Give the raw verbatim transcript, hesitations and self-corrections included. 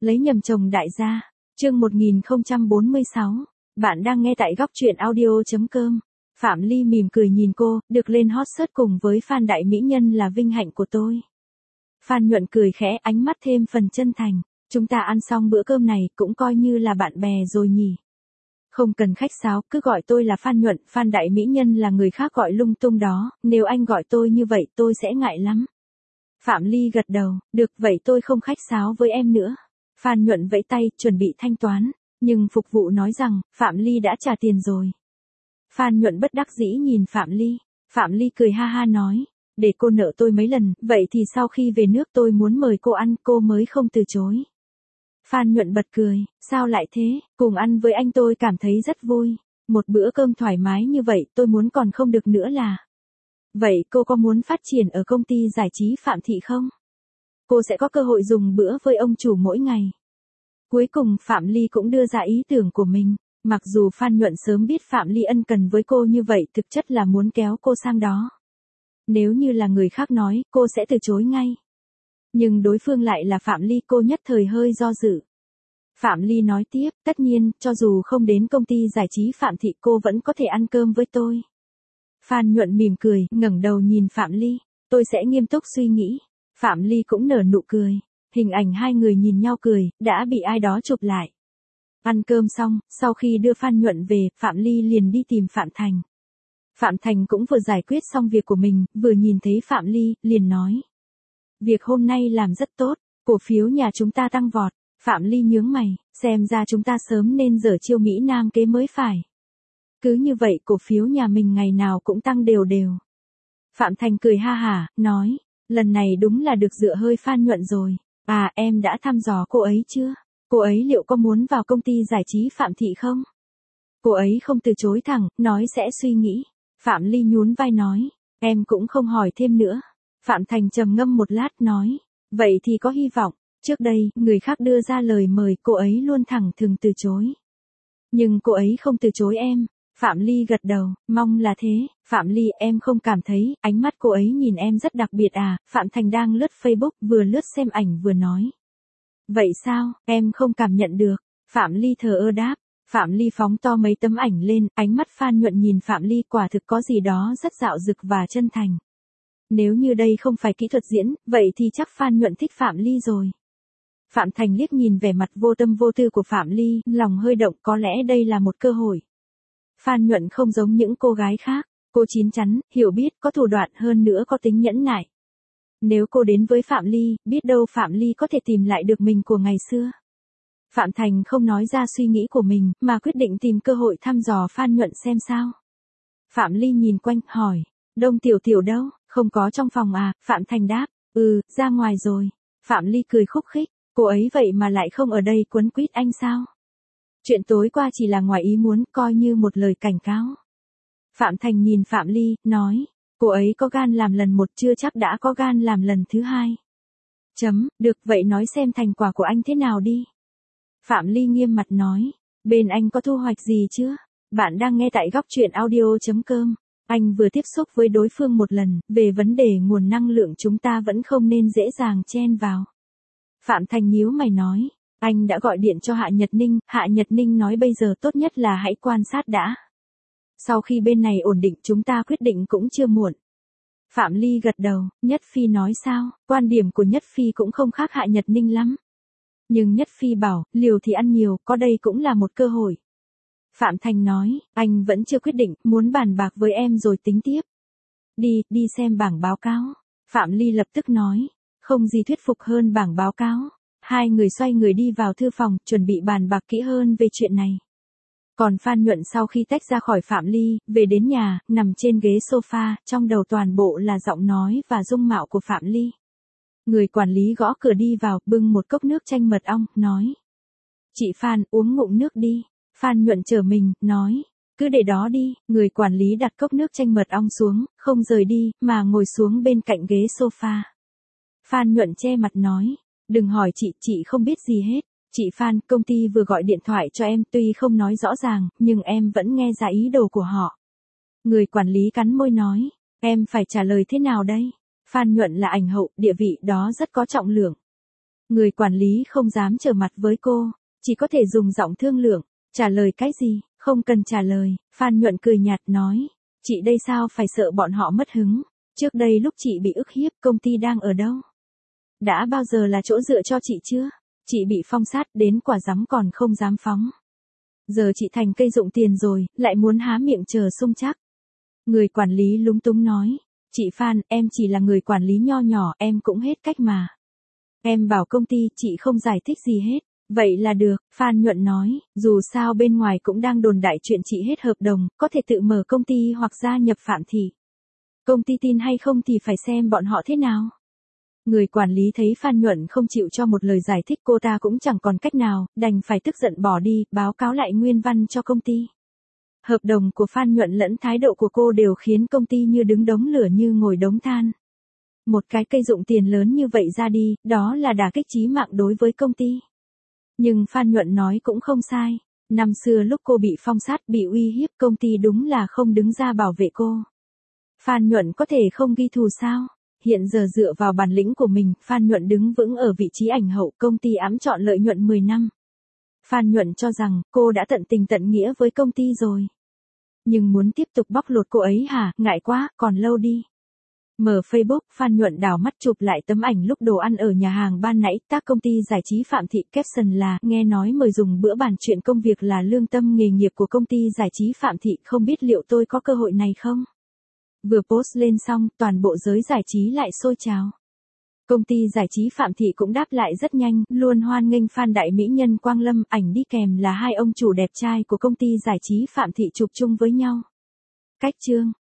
Lấy nhầm chồng đại gia. Chương một nghìn không trăm bốn mươi sáu. Bạn đang nghe tại góc truyện audio chấm com. Phạm Ly mỉm cười nhìn cô, được lên hot search cùng với fan đại mỹ nhân là vinh hạnh của tôi. Phan Nhuận cười khẽ, ánh mắt thêm phần chân thành. Chúng ta ăn xong bữa cơm này cũng coi như là bạn bè rồi nhỉ. Không cần khách sáo, cứ gọi tôi là Phan Nhuận, Phan đại mỹ nhân là người khác gọi lung tung đó, nếu anh gọi tôi như vậy tôi sẽ ngại lắm. Phạm Ly gật đầu, được vậy tôi không khách sáo với em nữa. Phan Nhuận vẫy tay, chuẩn bị thanh toán, nhưng phục vụ nói rằng, Phạm Ly đã trả tiền rồi. Phan Nhuận bất đắc dĩ nhìn Phạm Ly. Phạm Ly cười ha ha nói, để cô nợ tôi mấy lần, vậy thì sau khi về nước tôi muốn mời cô ăn, cô mới không từ chối. Phan Nhuận bật cười, sao lại thế, cùng ăn với anh tôi cảm thấy rất vui. Một bữa cơm thoải mái như vậy tôi muốn còn không được nữa là. Vậy cô có muốn phát triển ở công ty giải trí Phạm Thị không? Cô sẽ có cơ hội dùng bữa với ông chủ mỗi ngày. Cuối cùng Phạm Ly cũng đưa ra ý tưởng của mình. Mặc dù Phan Nhuận sớm biết Phạm Ly ân cần với cô như vậy thực chất là muốn kéo cô sang đó. Nếu như là người khác nói, cô sẽ từ chối ngay. Nhưng đối phương lại là Phạm Ly, cô nhất thời hơi do dự. Phạm Ly nói tiếp, tất nhiên, cho dù không đến công ty giải trí Phạm Thị cô vẫn có thể ăn cơm với tôi. Phan Nhuận mỉm cười, ngẩng đầu nhìn Phạm Ly, tôi sẽ nghiêm túc suy nghĩ. Phạm Ly cũng nở nụ cười. Hình ảnh hai người nhìn nhau cười, đã bị ai đó chụp lại. Ăn cơm xong, sau khi đưa Phan Nhuận về, Phạm Ly liền đi tìm Phạm Thành. Phạm Thành cũng vừa giải quyết xong việc của mình, vừa nhìn thấy Phạm Ly, liền nói. Việc hôm nay làm rất tốt, cổ phiếu nhà chúng ta tăng vọt. Phạm Ly nhướng mày, xem ra chúng ta sớm nên dở chiêu Mỹ Nam kế mới phải. Cứ như vậy cổ phiếu nhà mình ngày nào cũng tăng đều đều. Phạm Thành cười ha hả, nói, lần này đúng là được dựa hơi Phan Nhuận rồi. À, em đã thăm dò cô ấy chưa? Cô ấy liệu có muốn vào công ty giải trí Phạm Thị không? Cô ấy không từ chối thẳng, nói sẽ suy nghĩ. Phạm Ly nhún vai nói, em cũng không hỏi thêm nữa. Phạm Thành trầm ngâm một lát nói, vậy thì có hy vọng. Trước đây, người khác đưa ra lời mời cô ấy luôn thẳng thừng từ chối. Nhưng cô ấy không từ chối em. Phạm Ly gật đầu, mong là thế. Phạm Ly, em không cảm thấy, ánh mắt cô ấy nhìn em rất đặc biệt à? Phạm Thành đang lướt Facebook, vừa lướt xem ảnh vừa nói. Vậy sao, em không cảm nhận được? Phạm Ly thờ ơ đáp. Phạm Ly phóng to mấy tấm ảnh lên, ánh mắt Phan Nhuận nhìn Phạm Ly quả thực có gì đó rất dạo dực và chân thành. Nếu như đây không phải kỹ thuật diễn, vậy thì chắc Phan Nhuận thích Phạm Ly rồi. Phạm Thành liếc nhìn vẻ mặt vô tâm vô tư của Phạm Ly, lòng hơi động, có lẽ đây là một cơ hội. Phan Nhuận không giống những cô gái khác, cô chín chắn, hiểu biết, có thủ đoạn, hơn nữa có tính nhẫn nại. Nếu cô đến với Phạm Ly, biết đâu Phạm Ly có thể tìm lại được mình của ngày xưa. Phạm Thành không nói ra suy nghĩ của mình, mà quyết định tìm cơ hội thăm dò Phan Nhuận xem sao. Phạm Ly nhìn quanh, hỏi, Đông Tiểu Tiểu đâu, không có trong phòng à? Phạm Thành đáp, ừ, ra ngoài rồi. Phạm Ly cười khúc khích, cô ấy vậy mà lại không ở đây quấn quýt anh sao? Chuyện tối qua chỉ là ngoài ý muốn, coi như một lời cảnh cáo. Phạm Thành nhìn Phạm Ly, nói, cô ấy có gan làm lần một chưa chắc đã có gan làm lần thứ hai. Chấm, được vậy nói xem thành quả của anh thế nào đi. Phạm Ly nghiêm mặt nói, bên anh có thu hoạch gì chưa? Bạn đang nghe tại góc truyện audio chấm com. Anh vừa tiếp xúc với đối phương một lần, về vấn đề nguồn năng lượng chúng ta vẫn không nên dễ dàng chen vào. Phạm Thành nhíu mày nói, anh đã gọi điện cho Hạ Nhật Ninh, Hạ Nhật Ninh nói bây giờ tốt nhất là hãy quan sát đã. Sau khi bên này ổn định chúng ta quyết định cũng chưa muộn. Phạm Ly gật đầu, Nhất Phi nói sao, quan điểm của Nhất Phi cũng không khác Hạ Nhật Ninh lắm. Nhưng Nhất Phi bảo, liều thì ăn nhiều, có đây cũng là một cơ hội. Phạm Thành nói, anh vẫn chưa quyết định, muốn bàn bạc với em rồi tính tiếp. Đi, đi xem bảng báo cáo. Phạm Ly lập tức nói, không gì thuyết phục hơn bảng báo cáo. Hai người xoay người đi vào thư phòng, chuẩn bị bàn bạc kỹ hơn về chuyện này. Còn Phan Nhuận sau khi tách ra khỏi Phạm Ly, về đến nhà, nằm trên ghế sofa, trong đầu toàn bộ là giọng nói và dung mạo của Phạm Ly. Người quản lý gõ cửa đi vào, bưng một cốc nước chanh mật ong, nói. Chị Phan, uống ngụm nước đi. Phan Nhuận trở mình, nói. Cứ để đó đi, người quản lý đặt cốc nước chanh mật ong xuống, không rời đi, mà ngồi xuống bên cạnh ghế sofa. Phan Nhuận che mặt nói. Đừng hỏi chị, chị không biết gì hết. Chị Phan, công ty vừa gọi điện thoại cho em, tuy không nói rõ ràng, nhưng em vẫn nghe ra ý đồ của họ. Người quản lý cắn môi nói. Em phải trả lời thế nào đây? Phan Nhuận là ảnh hậu, địa vị đó rất có trọng lượng. Người quản lý không dám trở mặt với cô, chỉ có thể dùng giọng thương lượng, trả lời cái gì, không cần trả lời, Phan Nhuận cười nhạt nói, chị đây sao phải sợ bọn họ mất hứng, trước đây lúc chị bị ức hiếp công ty đang ở đâu? Đã bao giờ là chỗ dựa cho chị chưa? Chị bị phong sát đến quả rắm còn không dám phóng. Giờ chị thành cây dụng tiền rồi, lại muốn há miệng chờ sung chắc. Người quản lý lúng túng nói, chị Phan, em chỉ là người quản lý nho nhỏ, em cũng hết cách mà. Em bảo công ty, chị không giải thích gì hết. Vậy là được, Phan Nhuận nói, dù sao bên ngoài cũng đang đồn đại chuyện chị hết hợp đồng, có thể tự mở công ty hoặc gia nhập Phạm Thị. Công ty tin hay không thì phải xem bọn họ thế nào. Người quản lý thấy Phan Nhuận không chịu cho một lời giải thích, cô ta cũng chẳng còn cách nào, đành phải tức giận bỏ đi, báo cáo lại nguyên văn cho công ty. Hợp đồng của Phan Nhuận lẫn thái độ của cô đều khiến công ty như đứng đống lửa như ngồi đống than. Một cái cây dụng tiền lớn như vậy ra đi, đó là đả kích chí mạng đối với công ty. Nhưng Phan Nhuận nói cũng không sai. Năm xưa lúc cô bị phong sát, bị uy hiếp, công ty đúng là không đứng ra bảo vệ cô. Phan Nhuận có thể không ghi thù sao? Hiện giờ dựa vào bản lĩnh của mình, Phan Nhuận đứng vững ở vị trí ảnh hậu, công ty ẵm chọn lợi nhuận mười năm. Phan Nhuận cho rằng, cô đã tận tình tận nghĩa với công ty rồi. Nhưng muốn tiếp tục bóc lột cô ấy hả, ngại quá, còn lâu đi. Mở Facebook, Phan Nhuận đảo mắt chụp lại tấm ảnh lúc đồ ăn ở nhà hàng ban nãy, tác công ty giải trí Phạm Thị, caption là, nghe nói mời dùng bữa bàn chuyện công việc là lương tâm nghề nghiệp của công ty giải trí Phạm Thị, không biết liệu tôi có cơ hội này không? Vừa post lên xong, toàn bộ giới giải trí lại sôi trào. Công ty giải trí Phạm Thị cũng đáp lại rất nhanh, luôn hoan nghênh fan đại mỹ nhân Quang Lâm, ảnh đi kèm là hai ông chủ đẹp trai của công ty giải trí Phạm Thị chụp chung với nhau. Cách chương